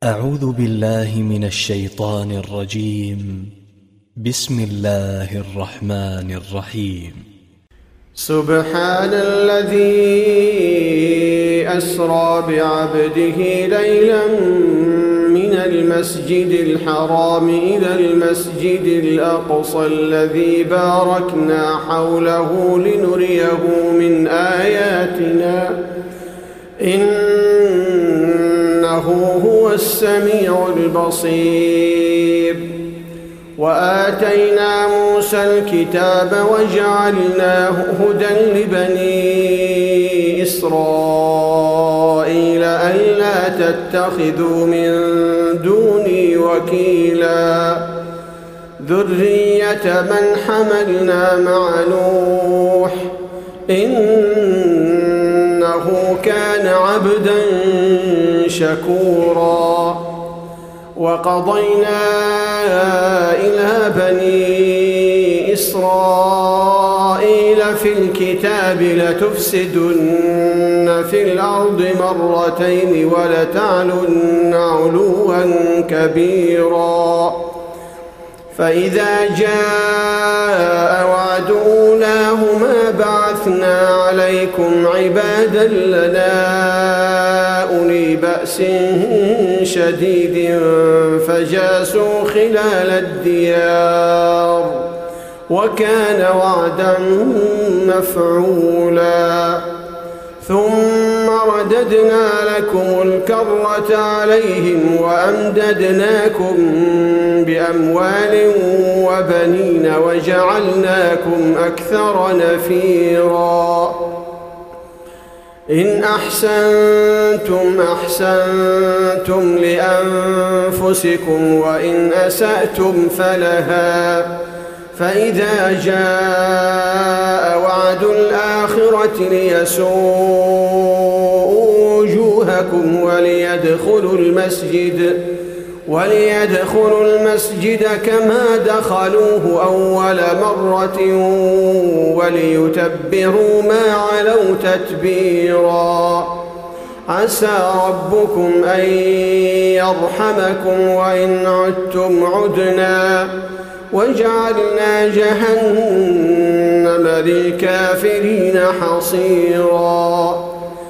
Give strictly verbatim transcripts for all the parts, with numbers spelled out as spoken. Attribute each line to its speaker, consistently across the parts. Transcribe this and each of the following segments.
Speaker 1: أعوذ بالله من الشيطان الرجيم. بسم الله الرحمن الرحيم.
Speaker 2: سبحان الذي أسرى بعبده ليلا من المسجد الحرام إلى المسجد الأقصى الذي باركنا حوله لنريه من آياتنا إنه هو السميع البصير. وآتينا موسى الكتاب وجعلناه هدى لبني إسرائيل ألا تتخذوا من دوني وكيلا ذرية من حملنا مع نوح إنه كان عبدا شكورا. وقضينا إلى بني إسرائيل في الكتاب لتفسدن في الأرض مرتين ولتعلن علوا كبيرا. فإذا جاء وعد أولاهما بعثنا عليكم عبادا لنا أولي بأس شديد فجاسوا خلال الديار وكان وعدا مفعولا. ثم رددنا لكم الكرة عليهم وأمددناكم بأموال وبنين وجعلناكم أكثر نفيرا. إن أحسنتم أحسنتم لأنفسكم وإن أسأتم فلها. فإذا جاء وعد الآخرة ليسوءوا وجوهكم وليدخلوا المسجد وليدخلوا المسجد كما دخلوه أول مرة وليتبروا ما علوا تتبيرا. عسى ربكم أن يرحمكم وإن عدتم عدنا وجعلنا جهنم للكافرين حصيرا.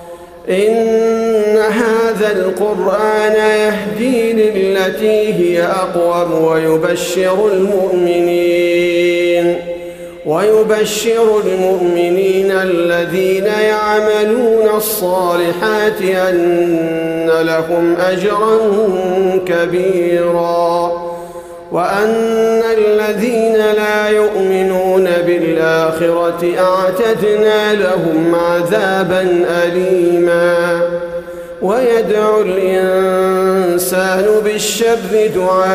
Speaker 2: إن هذا القرآن يهدي للتي هي أقوم ويبشر المؤمنين ويبشر المؤمنين الذين يعملون الصالحات أن لهم أجرا كبيرا وأن الذين لا يؤمنون بالآخرة أعتدنا لهم عذابا أليما. ويدعو الإنسان بالشر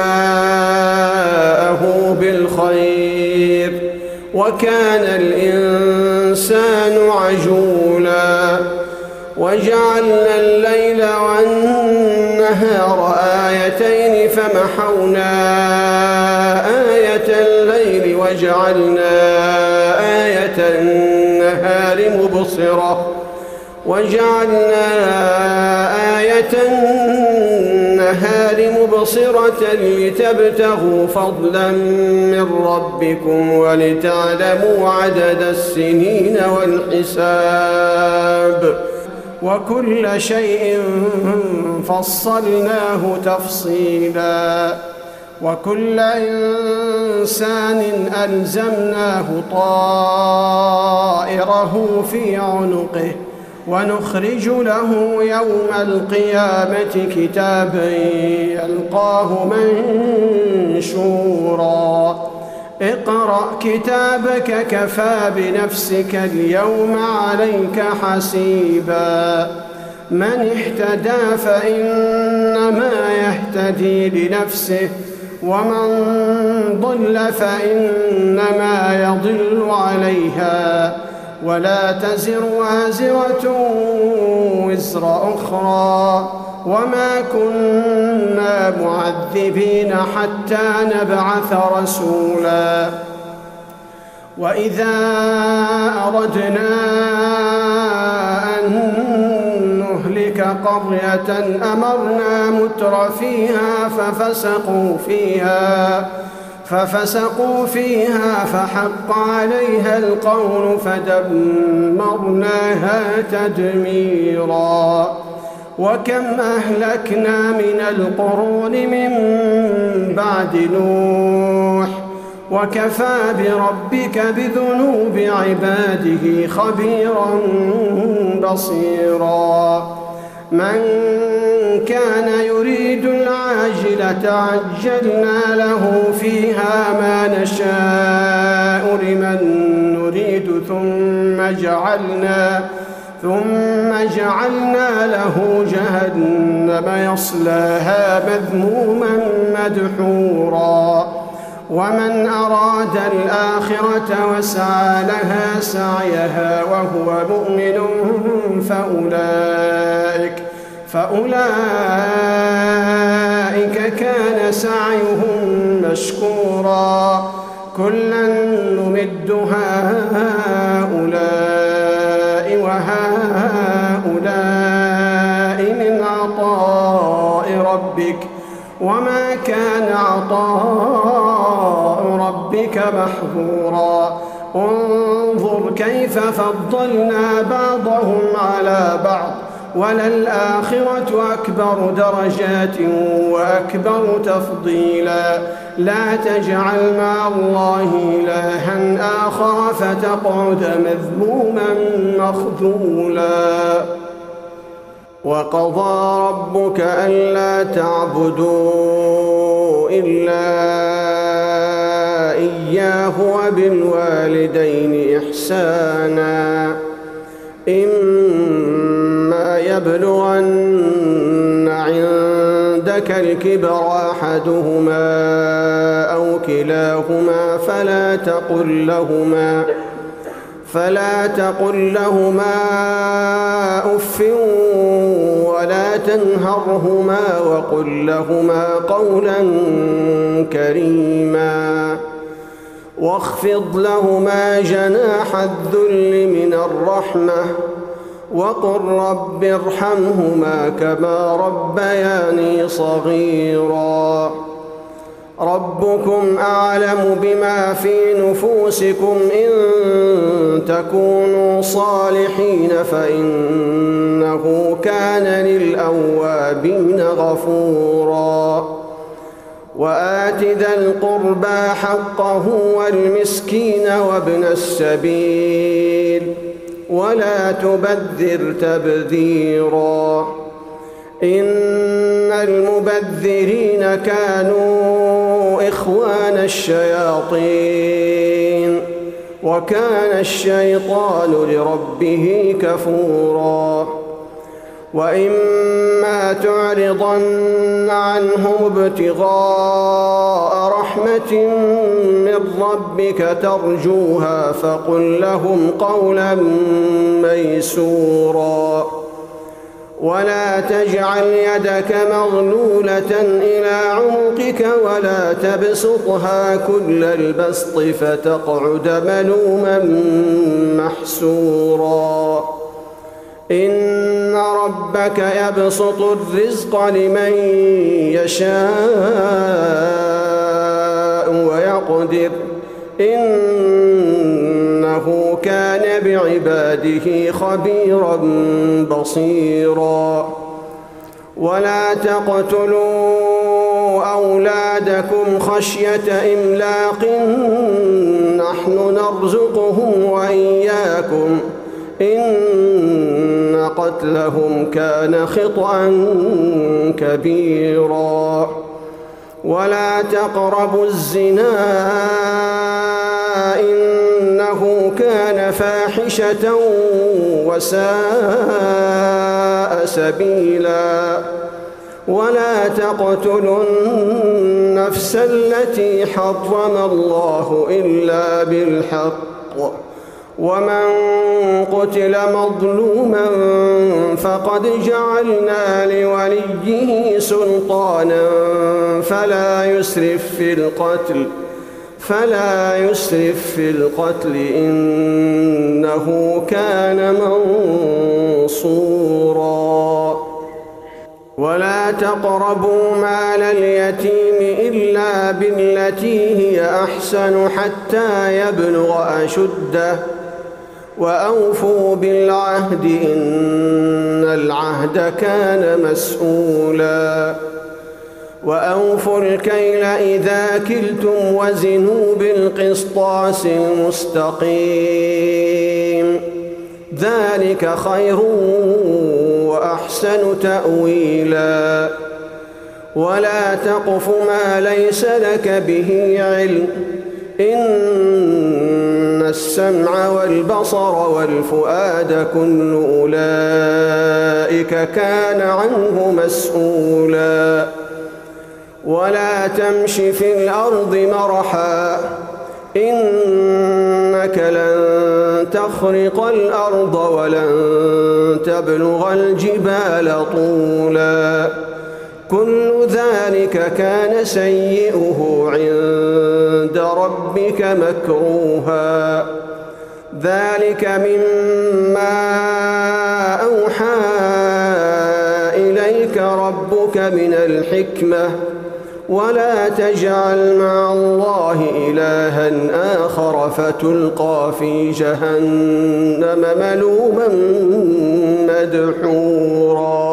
Speaker 2: دعاءه بالخير وكان الإنسان عجولا. وجعلنا الليل والنهار آيتين فمحونا آية الليل وجعلنا آية النهار مبصرة وجعلنا آية النهار مبصرة لتبتغوا فضلا من ربكم ولتعلموا عدد السنين والحساب وكل شيء فصلناه تفصيلا. وكل إنسان ألزمناه طائره في عنقه ونخرج له يوم القيامة كتابا يلقاه منشورا. اقرأ كتابك كفى بنفسك اليوم عليك حسيبا. من اهتدى فإنما يهتدي لنفسه ومن ضل فإنما يضل عليها ولا تزر وازرة وزر أخرى وما كنا معذبين حتى نبعث رسولا. وإذا أردنا أن نهلك تلك قرية أمرنا متر فيها ففسقوا فيها ففسقوا فيها فحق عليها القول فدمرناها تدميرا. وكم أهلكنا من القرون من بعد نوح وكفى بربك بذنوب عباده خبيرا بصيرا. من كان يريد العاجلة عجلنا له فيها ما نشاء لمن نريد ثم جعلنا ثم جعلنا له جهنم يصلاها مذموما مدحورا. ومن أراد الآخرة وسعى لها سعيها وهو مؤمن فأولئك فأولئك كان سعيهم مشكورا. كلا نمد هؤلاء وهؤلاء من عطاء ربك وما كان عطاء ربك محظورا. انظر كيف فضلنا بعضهم على بعض وللآخرة أكبر درجات وأكبر تفضيلا. لا تجعل مع الله إلها آخر فتقعد مذموما مخذولا. وقضى ربك ألا تعبدوا إلا إياه وبالوالدين إحسانا. إما يبلغن عندك الكبر أحدهما أو كلاهما فلا تقل لهما فلا تقل لهما أف ولا تنهرهما وقل لهما قولا كريما. واخفض لهما جناح الذل من الرحمة وقل رب ارحمهما كما ربياني صغيرا. ربكم أعلم بما في نفوسكم إن تكونوا صالحين فإنه كان للأوابين غفورا. وآت ذا القربى حقه والمسكين وابن السبيل ولا تبذر تبذيرا. إن المبذرين كانوا إخوان الشياطين وكان الشيطان لربه كفورا. وإما تعرضن عنهم ابتغاء رحمة من ربك ترجوها فقل لهم قولا ميسورا. ولا تجعل يدك مغلولة إلى عنقك ولا تبسطها كل البسط فتقعد ملوما محسورا. إن ربك يبسط الرزق لمن يشاء ويقدر إنه كان بعباده خبيرا بصيرا. ولا تقتلوا أولادكم خشية إملاق نحن نرزقهم وإياكم إن قتلهم كان خطأ كبيرا. ولا تقربوا الزنا إنه كان فاحشة وساء سبيلا. ولا تقتلوا النفس التي حرم الله إلا بالحق ومن قتل مظلوما فقد جعلنا لوليه سلطانا فلا يسرف في القتل فلا يسرف في القتل إنه كان منصورا. ولا تقربوا مال اليتيم إلا بالتي هي أحسن حتى يبلغ أشده وأوفوا بالعهد إن العهد كان مسؤولا وأوفوا الكيل إذا كلتم وزنوا بالقسطاس المستقيم ذلك خير وأحسن تأويلا ولا تقف ما ليس لك به علم إن السمع والبصر والفؤاد كل أولئك كان عنه مسؤولا ولا تمش في الأرض مرحا إنك لن تخرق الأرض ولن تبلغ الجبال طولا كل ذلك كان سيئه عند ربك مكروها ذلك مما أوحى إليك ربك من الحكمة ولا تجعل مع الله إلها آخر فتلقى في جهنم ملوما مدحورا.